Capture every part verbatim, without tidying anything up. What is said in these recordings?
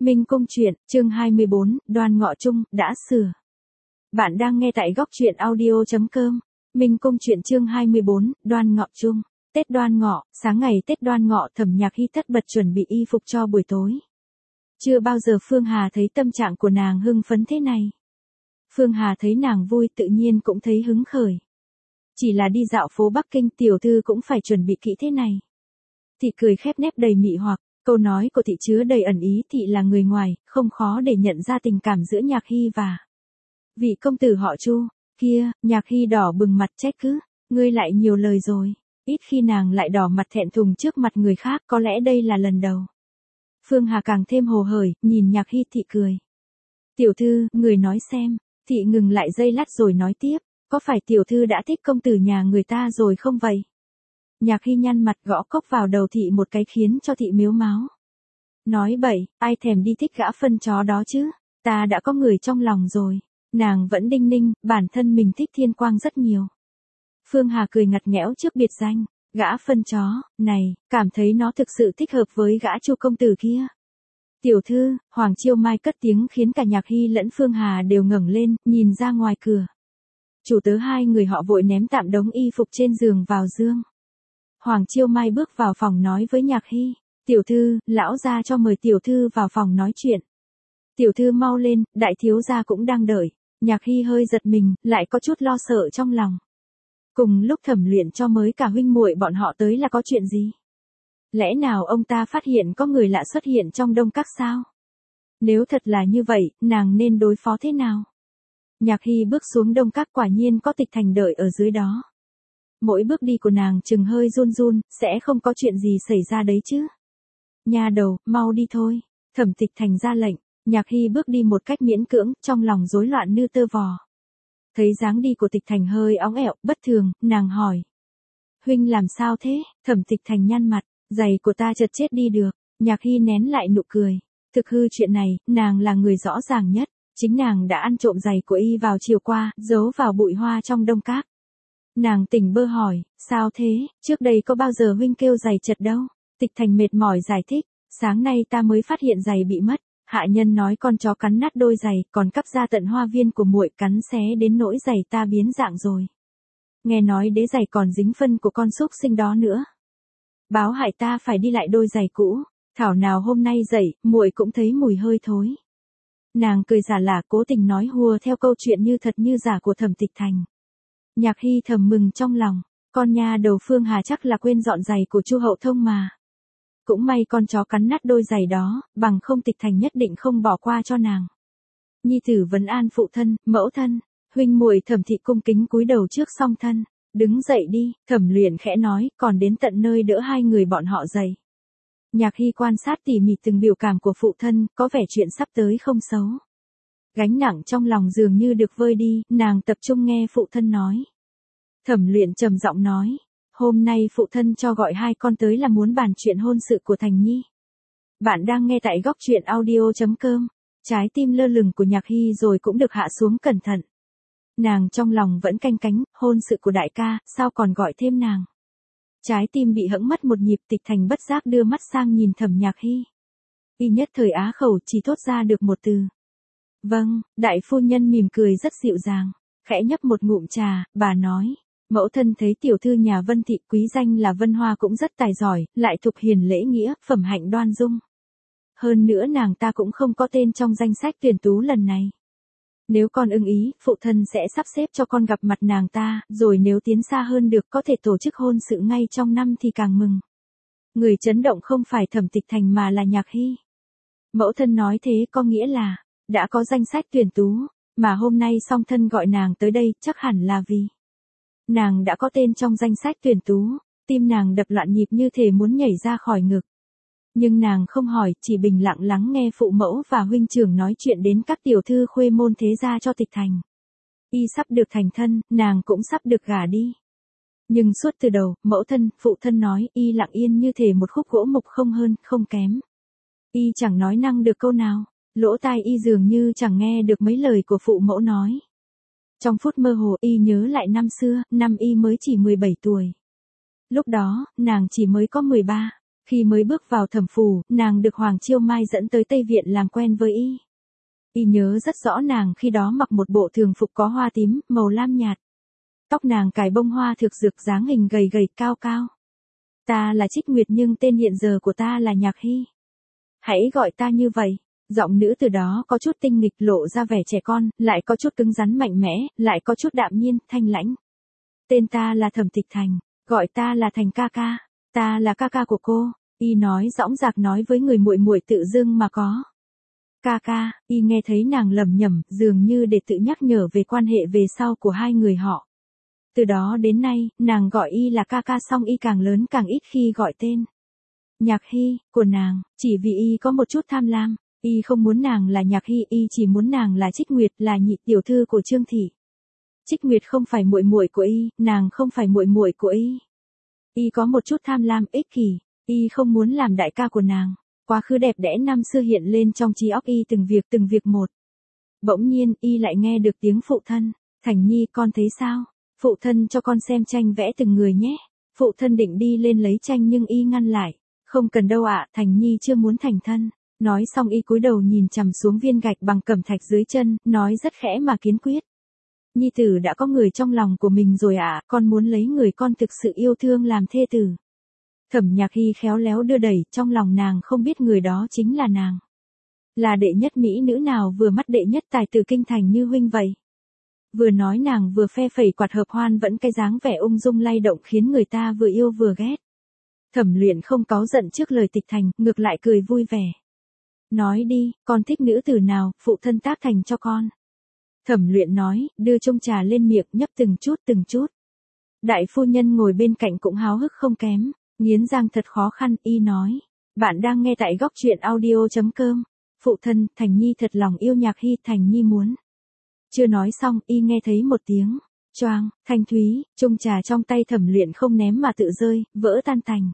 Minh Cung truyện, chương hai mươi bốn, Đoan Ngọ Chung, đã sửa. Bạn đang nghe tại góc truyện audio chấm com. Minh Cung truyện chương hai mươi bốn, Đoan Ngọ Chung. Tết Đoan Ngọ, sáng ngày Tết Đoan Ngọ Thẩm Nhạc Hy tất bật chuẩn bị y phục cho buổi tối. Chưa bao giờ Phương Hà thấy tâm trạng của nàng hưng phấn thế này. Phương Hà thấy nàng vui tự nhiên cũng thấy hứng khởi. Chỉ là đi dạo phố Bắc Kinh tiểu thư cũng phải chuẩn bị kỹ thế này. Thị cười khép nép đầy mị hoặc. Câu nói của thị chứa đầy ẩn ý, thị là người ngoài, không khó để nhận ra tình cảm giữa Nhạc Hy và vị công tử họ Chu. Kia, Nhạc Hy đỏ bừng mặt trách cứ, ngươi lại nhiều lời rồi. Ít khi nàng lại đỏ mặt thẹn thùng trước mặt người khác, có lẽ đây là lần đầu. Phương Hà càng thêm hồ hởi, nhìn Nhạc Hy thị cười. Tiểu thư, người nói xem. Thị ngừng lại giây lát rồi nói tiếp, có phải tiểu thư đã thích công tử nhà người ta rồi không vậy? Nhạc Hy nhăn mặt gõ cốc vào đầu thị một cái khiến cho thị miếu máu. Nói bậy, ai thèm đi thích gã phân chó đó chứ, ta đã có người trong lòng rồi. Nàng vẫn đinh ninh, bản thân mình thích Thiên Quang rất nhiều. Phương Hà cười ngặt nghẽo trước biệt danh, gã phân chó, này, cảm thấy nó thực sự thích hợp với gã Chu công tử kia. Tiểu thư, Hoàng Chiêu Mai cất tiếng khiến cả Nhạc Hy lẫn Phương Hà đều ngẩng lên, nhìn ra ngoài cửa. Chủ tớ hai người họ vội ném tạm đống y phục trên giường vào giường. Hoàng Chiêu Mai bước vào phòng nói với Nhạc Hy, tiểu thư, lão gia cho mời tiểu thư vào phòng nói chuyện. Tiểu thư mau lên, đại thiếu gia cũng đang đợi. Nhạc Hy hơi giật mình, lại có chút lo sợ trong lòng. Cùng lúc Thẩm Luyện cho mới cả huynh muội bọn họ tới là có chuyện gì? Lẽ nào ông ta phát hiện có người lạ xuất hiện trong Đông Các sao? Nếu thật là như vậy, nàng nên đối phó thế nào? Nhạc Hy bước xuống Đông Các quả nhiên có Tịch Thành đợi ở dưới đó. Mỗi bước đi của nàng chừng hơi run run, sẽ không có chuyện gì xảy ra đấy chứ. Nha đầu, mau đi thôi. Thẩm Tịch Thành ra lệnh, Nhạc Hy bước đi một cách miễn cưỡng, trong lòng rối loạn như tơ vò. Thấy dáng đi của Tịch Thành hơi óng ẹo, bất thường, nàng hỏi. Huynh làm sao thế? Thẩm Tịch Thành nhăn mặt, giày của ta chật chết đi được. Nhạc Hy nén lại nụ cười. Thực hư chuyện này, nàng là người rõ ràng nhất. Chính nàng đã ăn trộm giày của y vào chiều qua, giấu vào bụi hoa trong Đông Các. Nàng tỉnh bơ hỏi, sao thế, trước đây có bao giờ huynh kêu giày chật đâu? Tịch Thành mệt mỏi giải thích, sáng nay ta mới phát hiện giày bị mất, hạ nhân nói con chó cắn nát đôi giày, còn cắp ra tận hoa viên của muội cắn xé đến nỗi giày ta biến dạng rồi. Nghe nói đế giày còn dính phân của con súc sinh đó nữa. Báo hại ta phải đi lại đôi giày cũ, thảo nào hôm nay dậy, muội cũng thấy mùi hơi thối. Nàng cười giả lả cố tình nói hùa theo câu chuyện như thật như giả của Thẩm Tịch Thành. Nhạc Hy thầm mừng trong lòng, con nha đầu Phương Hà chắc là quên dọn giày của Chu Hậu Thông mà. Cũng may con chó cắn nát đôi giày đó, bằng không Tịch Thành nhất định không bỏ qua cho nàng. Nhi tử vấn an phụ thân, mẫu thân, huynh muội Thẩm thị cung kính cúi đầu trước song thân, đứng dậy đi, Thẩm Luyện khẽ nói, còn đến tận nơi đỡ hai người bọn họ dậy. Nhạc Hy quan sát tỉ mỉ từng biểu cảm của phụ thân, có vẻ chuyện sắp tới không xấu. Gánh nặng trong lòng dường như được vơi đi, nàng tập trung nghe phụ thân nói. Thẩm Luyện trầm giọng nói, hôm nay phụ thân cho gọi hai con tới là muốn bàn chuyện hôn sự của Thành Nhi. Bạn đang nghe tại góc truyện audio chấm com, trái tim lơ lửng của Nhạc Hy rồi cũng được hạ xuống cẩn thận. Nàng trong lòng vẫn canh cánh, hôn sự của đại ca, sao còn gọi thêm nàng. Trái tim bị hẫng mất một nhịp, Tịch Thành bất giác đưa mắt sang nhìn Thẩm Nhạc Hy. Y nhất thời á khẩu chỉ thốt ra được một từ. Vâng, đại phu nhân mỉm cười rất dịu dàng, khẽ nhấp một ngụm trà, bà nói, mẫu thân thấy tiểu thư nhà Vân thị quý danh là Vân Hoa cũng rất tài giỏi, lại thục hiền lễ nghĩa, phẩm hạnh đoan dung. Hơn nữa nàng ta cũng không có tên trong danh sách tuyển tú lần này. Nếu con ưng ý, phụ thân sẽ sắp xếp cho con gặp mặt nàng ta, rồi nếu tiến xa hơn được có thể tổ chức hôn sự ngay trong năm thì càng mừng. Người chấn động không phải Thẩm Tịch Thành mà là Nhạc Hy. Mẫu thân nói thế có nghĩa là, đã có danh sách tuyển tú, mà hôm nay song thân gọi nàng tới đây chắc hẳn là vì nàng đã có tên trong danh sách tuyển tú, tim nàng đập loạn nhịp như thể muốn nhảy ra khỏi ngực. Nhưng nàng không hỏi, chỉ bình lặng lắng nghe phụ mẫu và huynh trưởng nói chuyện đến các tiểu thư khuê môn thế gia cho Tịch Thành. Y sắp được thành thân, nàng cũng sắp được gả đi. Nhưng suốt từ đầu, mẫu thân, phụ thân nói, y lặng yên như thể một khúc gỗ mục không hơn, không kém. Y chẳng nói năng được câu nào, lỗ tai y dường như chẳng nghe được mấy lời của phụ mẫu nói. Trong phút mơ hồ y nhớ lại năm xưa, năm y mới chỉ mười bảy tuổi. Lúc đó, nàng chỉ mới có mười ba. Khi mới bước vào Thẩm phủ, nàng được Hoàng Chiêu Mai dẫn tới Tây Viện làm quen với y. Y nhớ rất rõ nàng khi đó mặc một bộ thường phục có hoa tím, màu lam nhạt. Tóc nàng cài bông hoa thực dược, dáng hình gầy gầy cao cao. Ta là Trích Nguyệt nhưng tên hiện giờ của ta là Nhạc Hy. Hãy gọi ta như vậy. Giọng nữ từ đó có chút tinh nghịch, lộ ra vẻ trẻ con, lại có chút cứng rắn mạnh mẽ, lại có chút đạm nhiên, thanh lãnh. Tên ta là Thẩm Tịch Thành, gọi ta là Thành ca ca, ta là ca ca của cô. Y nói dõng dạc, nói với người muội muội tự dưng mà có. Ca ca, y nghe thấy nàng lẩm nhẩm, dường như để tự nhắc nhở về quan hệ về sau của hai người họ. Từ đó đến nay, nàng gọi y là ca ca, xong y càng lớn càng ít khi gọi tên Nhạc Hy của nàng, chỉ vì y có một chút tham lam. Y không muốn nàng là Nhạc Hy, y chỉ muốn nàng là Trích Nguyệt, là nhị tiểu thư của Trương thị. Trích Nguyệt không phải muội muội của y, nàng không phải muội muội của y. Y có một chút tham lam, ích kỷ, y không muốn làm đại ca của nàng. Quá khứ đẹp đẽ năm xưa hiện lên trong trí óc y từng việc từng việc một. Bỗng nhiên, y lại nghe được tiếng phụ thân. Thành Nhi, con thấy sao? Phụ thân cho con xem tranh vẽ từng người nhé. Phụ thân định đi lên lấy tranh nhưng y ngăn lại. Không cần đâu ạ, Thành Nhi chưa muốn thành thân. Nói xong y cúi đầu nhìn chằm xuống viên gạch bằng cẩm thạch dưới chân, nói rất khẽ mà kiên quyết. Nhi tử đã có người trong lòng của mình rồi ạ, à, con muốn lấy người con thực sự yêu thương làm thê tử. Thẩm Nhạc Hy khéo léo đưa đẩy, trong lòng nàng không biết người đó chính là nàng. Là đệ nhất mỹ nữ nào vừa mắt đệ nhất tài tử kinh thành như huynh vậy. Vừa nói nàng vừa phe phẩy quạt hợp hoan, vẫn cái dáng vẻ ung dung lay động khiến người ta vừa yêu vừa ghét. Thẩm Luyện không cáu giận trước lời Tịch Thành, ngược lại cười vui vẻ. Nói đi, con thích nữ tử nào, phụ thân tác thành cho con. Thẩm Luyện nói, đưa chung trà lên miệng, nhấp từng chút từng chút. Đại phu nhân ngồi bên cạnh cũng háo hức không kém, nghiến răng thật khó khăn, y nói. Bạn đang nghe tại góc truyện audio chấm com. Phụ thân, Thành Nhi thật lòng yêu Nhạc Hy, Thành Nhi muốn. Chưa nói xong, y nghe thấy một tiếng choang, thanh thúy, chung trà trong tay Thẩm Luyện không ném mà tự rơi, vỡ tan tành.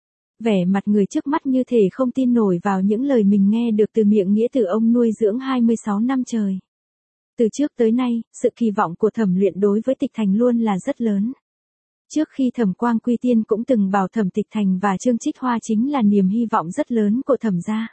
Vẻ mặt người trước mắt như thể không tin nổi vào những lời mình nghe được từ miệng nghĩa tử ông nuôi dưỡng hai mươi sáu năm trời. Từ trước tới nay, sự kỳ vọng của Thẩm Luyện đối với Tịch Thành luôn là rất lớn. Trước khi Thẩm Quang Quy Tiên cũng từng bảo Thẩm Tịch Thành và Trương Trích Hoa chính là niềm hy vọng rất lớn của Thẩm gia.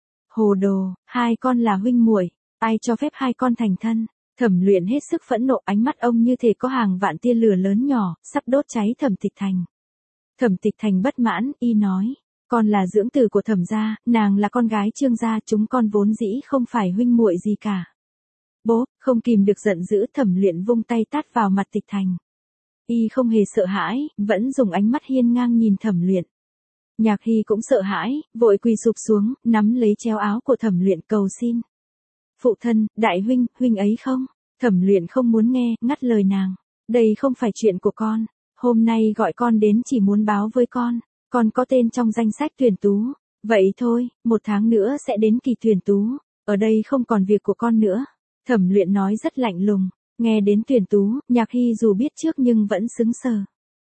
Hồ đồ, hai con là huynh muội, ai cho phép hai con thành thân? Thẩm Luyện hết sức phẫn nộ, ánh mắt ông như thể có hàng vạn tia lửa lớn nhỏ, sắp đốt cháy Thẩm Tịch Thành. Thẩm Tịch Thành bất mãn, y nói, con là dưỡng tử của Thẩm gia, nàng là con gái Trương gia, chúng con vốn dĩ không phải huynh muội gì cả. Bố, không kìm được giận dữ, Thẩm Luyện vung tay tát vào mặt Tịch Thành. Y không hề sợ hãi, vẫn dùng ánh mắt hiên ngang nhìn Thẩm Luyện. Nhạc Hy cũng sợ hãi, vội quỳ sụp xuống, nắm lấy chéo áo của Thẩm Luyện cầu xin. Phụ thân, đại huynh, huynh ấy không? Thẩm Luyện không muốn nghe, ngắt lời nàng. Đây không phải chuyện của con. Hôm nay gọi con đến chỉ muốn báo với con. Con có tên trong danh sách tuyển tú. Vậy thôi, một tháng nữa sẽ đến kỳ tuyển tú. Ở đây không còn việc của con nữa. Thẩm Luyện nói rất lạnh lùng. Nghe đến tuyển tú, Nhạc Hy dù biết trước nhưng vẫn sững sờ.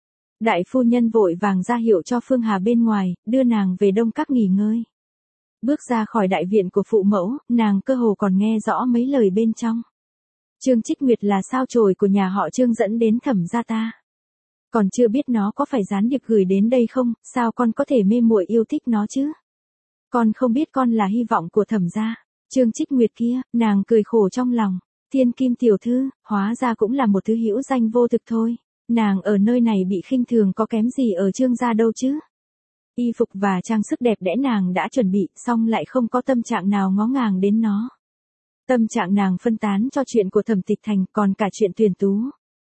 Đại phu nhân vội vàng ra hiệu cho Phương Hà bên ngoài, đưa nàng về Đông Các nghỉ ngơi. Bước ra khỏi đại viện của phụ mẫu, nàng cơ hồ còn nghe rõ mấy lời bên trong. Trương Trích Nguyệt là sao chổi của nhà họ Trương dẫn đến Thẩm gia ta. Còn chưa biết nó có phải gián điệp gửi đến đây không, sao con có thể mê muội yêu thích nó chứ? Con không biết con là hy vọng của Thẩm gia. Trương Trích Nguyệt kia, nàng cười khổ trong lòng. Thiên Kim tiểu thư, hóa ra cũng là một thứ hữu danh vô thực thôi. Nàng ở nơi này bị khinh thường có kém gì ở Trương gia đâu chứ? Y phục và trang sức đẹp đẽ nàng đã chuẩn bị, xong lại không có tâm trạng nào ngó ngàng đến nó. Tâm trạng nàng phân tán cho chuyện của Thẩm Tịch Thành, còn cả chuyện tuyển tú.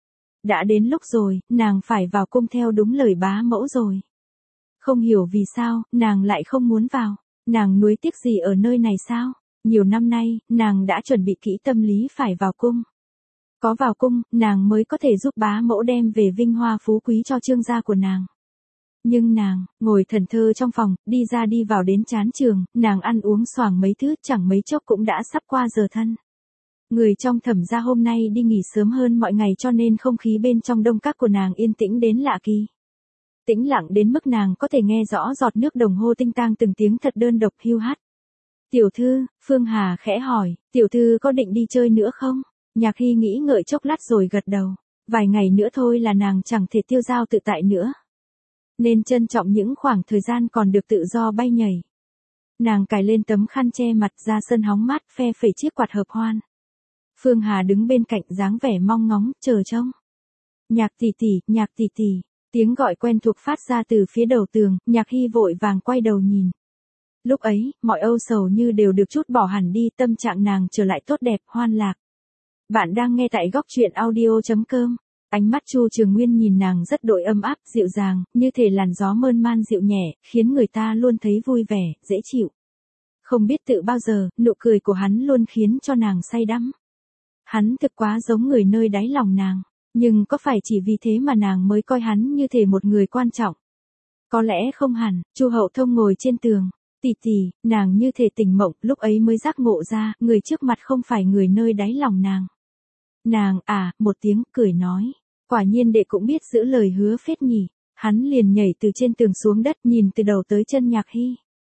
Đã đến lúc rồi, nàng phải vào cung theo đúng lời bá mẫu rồi. Không hiểu vì sao, nàng lại không muốn vào. Nàng nuối tiếc gì ở nơi này sao? Nhiều năm nay, nàng đã chuẩn bị kỹ tâm lý phải vào cung. Có vào cung, nàng mới có thể giúp bá mẫu đem về vinh hoa phú quý cho Trương gia của nàng. Nhưng nàng, ngồi thẫn thờ trong phòng, đi ra đi vào đến chán trường, nàng ăn uống xoàng mấy thứ, chẳng mấy chốc cũng đã sắp qua giờ thân. Người trong Thẩm gia hôm nay đi nghỉ sớm hơn mọi ngày cho nên không khí bên trong Đông Các của nàng yên tĩnh đến lạ kỳ. Tĩnh lặng đến mức nàng có thể nghe rõ giọt nước đồng hồ tinh tang từng tiếng thật đơn độc hiu hắt. Tiểu thư, Phương Hà khẽ hỏi, tiểu thư có định đi chơi nữa không? Nhạc Hy nghĩ ngợi chốc lát rồi gật đầu. Vài ngày nữa thôi là nàng chẳng thể tiêu dao tự tại nữa. Nên trân trọng những khoảng thời gian còn được tự do bay nhảy. Nàng cài lên tấm khăn che mặt ra sân hóng mát phe phẩy chiếc quạt hợp hoan. Phương Hà đứng bên cạnh dáng vẻ mong ngóng, chờ trông. Nhạc tỷ tỷ, nhạc tỷ tỷ, tiếng gọi quen thuộc phát ra từ phía đầu tường, Nhạc Hy vội vàng quay đầu nhìn. Lúc ấy, mọi âu sầu như đều được trút bỏ hẳn đi, tâm trạng nàng trở lại tốt đẹp, hoan lạc. Bạn đang nghe tại góc truyện audio.com. Ánh mắt Chu Trường Nguyên nhìn nàng rất đội ấm áp, dịu dàng, như thể làn gió mơn man dịu nhẹ, khiến người ta luôn thấy vui vẻ, dễ chịu. Không biết tự bao giờ, nụ cười của hắn luôn khiến cho nàng say đắm. Hắn thực quá giống người nơi đáy lòng nàng, nhưng có phải chỉ vì thế mà nàng mới coi hắn như thể một người quan trọng? Có lẽ không hẳn. Chu Hậu Thông ngồi trên tường. Tỷ tỷ, nàng như thể tỉnh mộng, lúc ấy mới giác ngộ ra, người trước mặt không phải người nơi đáy lòng nàng. Nàng, à, một tiếng, cười nói. Quả nhiên đệ cũng biết giữ lời hứa phết nhỉ. Hắn liền nhảy từ trên tường xuống đất, nhìn từ đầu tới chân Nhạc Hy.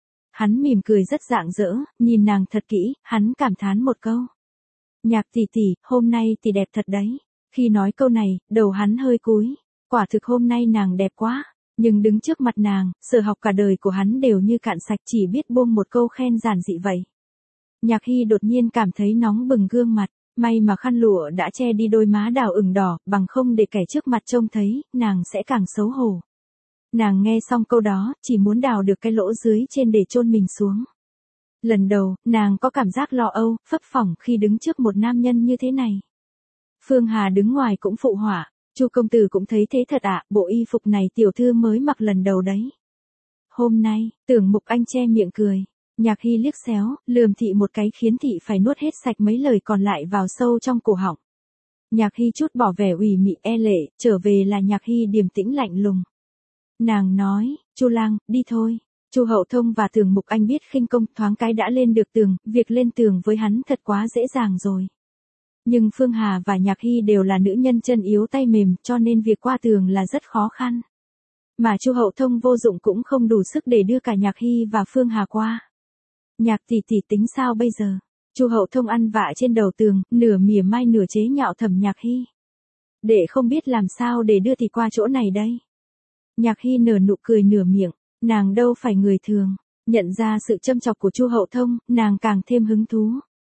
Hắn mỉm cười rất rạng rỡ, nhìn nàng thật kỹ, hắn cảm thán một câu. Nhạc tỷ tỷ, hôm nay tỷ đẹp thật đấy. Khi nói câu này, đầu hắn hơi cúi. Quả thực hôm nay nàng đẹp quá. Nhưng đứng trước mặt nàng, sở học cả đời của hắn đều như cạn sạch, chỉ biết buông một câu khen giản dị vậy. Nhạc Hy đột nhiên cảm thấy nóng bừng gương mặt, may mà khăn lụa đã che đi đôi má đào ửng đỏ, bằng không để kẻ trước mặt trông thấy, nàng sẽ càng xấu hổ. Nàng nghe xong câu đó, chỉ muốn đào được cái lỗ dưới trên để chôn mình xuống. Lần đầu, nàng có cảm giác lo âu, phấp phỏng khi đứng trước một nam nhân như thế này. Phương Hà đứng ngoài cũng phụ họa. Chu công tử cũng thấy thế thật ạ, à, bộ y phục này tiểu thư mới mặc lần đầu đấy. Hôm nay, Tưởng Mục Anh che miệng cười. Nhạc Hy liếc xéo, lườm thị một cái khiến thị phải nuốt hết sạch mấy lời còn lại vào sâu trong cổ họng. Nhạc Hy chút bỏ vẻ ủy mị e lệ, trở về là Nhạc Hy điềm tĩnh lạnh lùng. Nàng nói, Chu lang, đi thôi. Chu Hậu Thông và Tưởng Mục Anh biết khinh công, thoáng cái đã lên được tường, việc lên tường với hắn thật quá dễ dàng rồi. Nhưng Phương Hà và Nhạc Hy đều là nữ nhân chân yếu tay mềm, cho nên việc qua tường là rất khó khăn. Mà Chu Hậu Thông vô dụng cũng không đủ sức để đưa cả Nhạc Hy và Phương Hà qua. Nhạc tỷ tỷ tính sao bây giờ? Chu Hậu Thông ăn vạ trên đầu tường, nửa mỉa mai nửa chế nhạo thầm Nhạc Hy. Để không biết làm sao để đưa thì qua chỗ này đây. Nhạc Hy nở nụ cười nửa miệng, nàng đâu phải người thường. Nhận ra sự châm chọc của Chu Hậu Thông, nàng càng thêm hứng thú.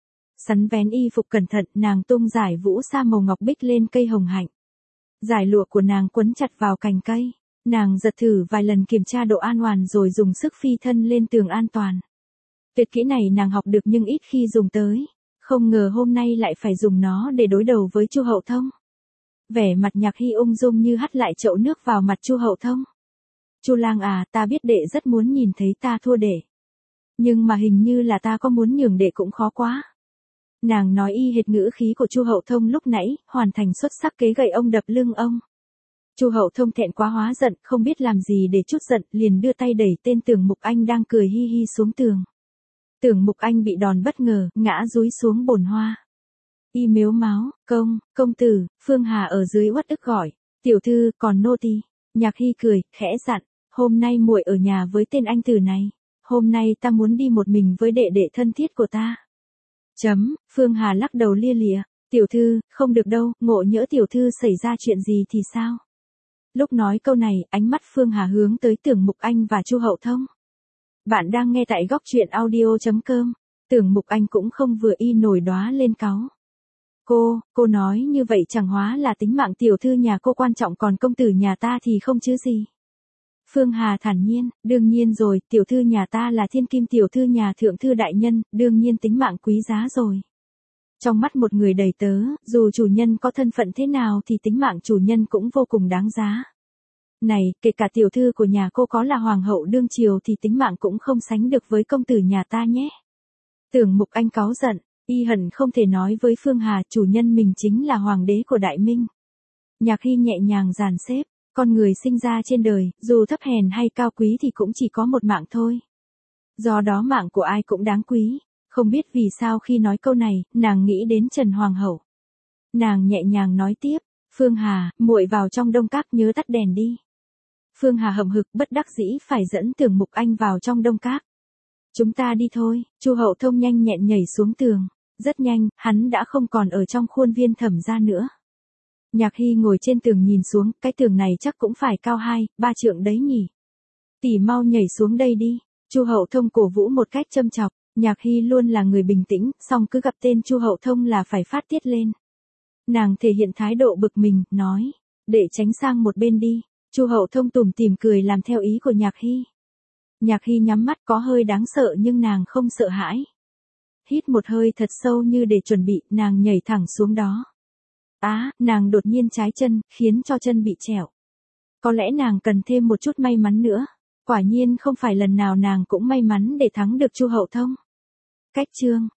Sắn vén y phục cẩn thận, nàng tung giải vũ sa màu ngọc bích lên cây hồng hạnh. Giải lụa của nàng quấn chặt vào cành cây. Nàng giật thử vài lần kiểm tra độ an toàn rồi dùng sức phi thân lên tường an toàn. Tuyệt kỹ này nàng học được nhưng ít khi dùng tới. Không ngờ hôm nay lại phải dùng nó để đối đầu với Chu Hậu Thông. Vẻ mặt Nhạc Hy ung dung như hắt lại chậu nước vào mặt Chu Hậu Thông. Chu lang à, ta biết đệ rất muốn nhìn thấy ta thua đệ. Nhưng mà hình như là ta có muốn nhường đệ cũng khó quá. Nàng nói y hệt ngữ khí của Chu Hậu Thông lúc nãy, hoàn thành xuất sắc kế gậy ông đập lưng ông. Chu Hậu Thông thẹn quá hóa giận, không biết làm gì để trút giận, liền đưa tay đẩy tên Tưởng Mục Anh đang cười hi hi xuống tường. Tưởng Mục Anh bị đòn bất ngờ, ngã dúi xuống bồn hoa. Y mếu máo, công, công tử, Phương Hà ở dưới uất ức gọi, tiểu thư, còn nô tỳ. Nhạc Hy cười, khẽ dặn, hôm nay muội ở nhà với tên anh tử này. Hôm nay ta muốn đi một mình với đệ đệ thân thiết của ta. Chấm, Phương Hà lắc đầu lia lịa, tiểu thư, không được đâu, ngộ nhỡ tiểu thư xảy ra chuyện gì thì sao? Lúc nói câu này, ánh mắt Phương Hà hướng tới Tưởng Mục Anh và Chu Hậu Thông. Bạn đang nghe tại góc truyện audio.com, Tưởng Mục Anh cũng không vừa y nổi đóa lên cáu. Cô, cô nói như vậy chẳng hóa là tính mạng tiểu thư nhà cô quan trọng còn công tử nhà ta thì không chứ gì. Phương Hà thản nhiên, đương nhiên rồi, tiểu thư nhà ta là thiên kim tiểu thư nhà thượng thư đại nhân, đương nhiên tính mạng quý giá rồi. Trong mắt một người đầy tớ, dù chủ nhân có thân phận thế nào thì tính mạng chủ nhân cũng vô cùng đáng giá. Này, kể cả tiểu thư của nhà cô có là hoàng hậu đương triều thì tính mạng cũng không sánh được với công tử nhà ta nhé. Tưởng Mục Anh cáu giận, y hận không thể nói với Phương Hà chủ nhân mình chính là hoàng đế của Đại Minh. Nhạc Hy nhẹ nhàng dàn xếp. Con người sinh ra trên đời, dù thấp hèn hay cao quý thì cũng chỉ có một mạng thôi. Do đó mạng của ai cũng đáng quý. Không biết vì sao khi nói câu này, nàng nghĩ đến Trần Hoàng hậu. Nàng nhẹ nhàng nói tiếp, Phương Hà, muội vào trong đông các nhớ tắt đèn đi. Phương Hà hậm hực bất đắc dĩ phải dẫn Tưởng Mục Anh vào trong đông các. Chúng ta đi thôi. Chu Hậu Thông nhanh nhẹn nhảy xuống tường. Rất nhanh, hắn đã không còn ở trong khuôn viên Thẩm gia nữa. Nhạc Hy ngồi trên tường nhìn xuống, cái tường này chắc cũng phải cao hai, ba trượng đấy nhỉ. Tỷ mau nhảy xuống đây đi. Chu Hậu Thông cổ vũ một cách châm chọc. Nhạc Hy luôn là người bình tĩnh, song cứ gặp tên Chu Hậu Thông là phải phát tiết lên. Nàng thể hiện thái độ bực mình, nói, để tránh sang một bên đi. Chu Hậu Thông tủm tỉm cười làm theo ý của Nhạc Hy. Nhạc Hy nhắm mắt có hơi đáng sợ nhưng nàng không sợ hãi. Hít một hơi thật sâu như để chuẩn bị, nàng nhảy thẳng xuống đó. Á, à, nàng đột nhiên trái chân, khiến cho chân bị trẹo. Có lẽ nàng cần thêm một chút may mắn nữa. Quả nhiên không phải lần nào nàng cũng may mắn để thắng được Chu Hậu Thông. Cách chương